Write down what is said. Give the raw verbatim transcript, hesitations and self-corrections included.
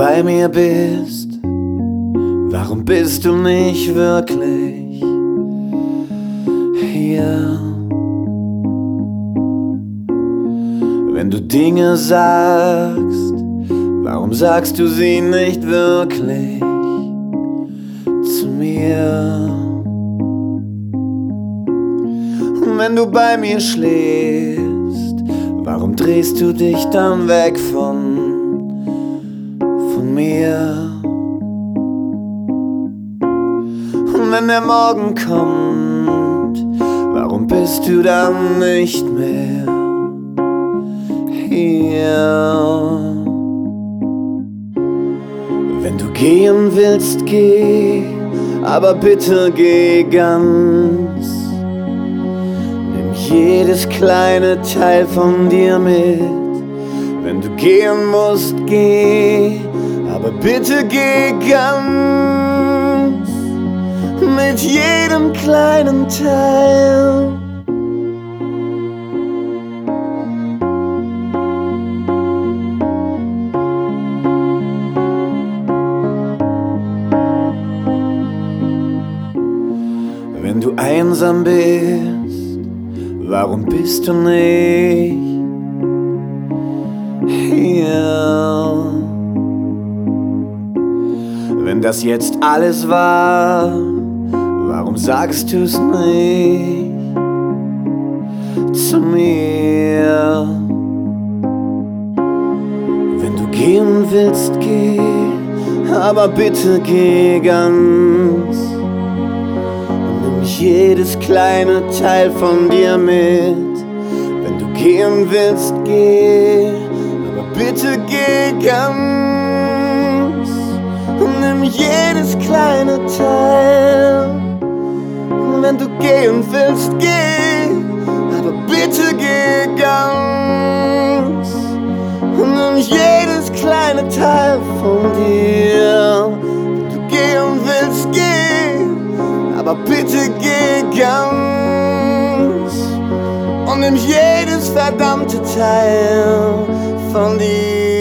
bei mir bist, warum bist du nicht wirklich hier? Wenn du Dinge sagst, warum sagst du sie nicht wirklich zu mir? Und wenn du bei mir schläfst, warum drehst du dich dann weg von, von mir? Und wenn der Morgen kommt, warum bist du dann nicht mehr hier? Wenn du gehen willst, geh, aber bitte geh ganz. Nimm jedes kleine Teil von dir mit. Wenn du gehen musst, geh, aber bitte geh ganz. Mit jedem kleinen Teil. Wenn du einsam bist, warum bist du nicht hier? Wenn das jetzt alles war, warum sagst du's nicht zu mir? Wenn du gehen willst, geh, aber bitte geh ganz. Jedes kleine Teil von dir mit. Wenn du gehen willst, geh, aber bitte geh ganz. Und nimm jedes kleine Teil. Wenn du gehen willst, geh, aber bitte geh ganz. Und nimm jedes kleine Teil von dir. Wenn du gehen willst, geh, aber bitte geh ganz und nimm jedes verdammte Teil von dir.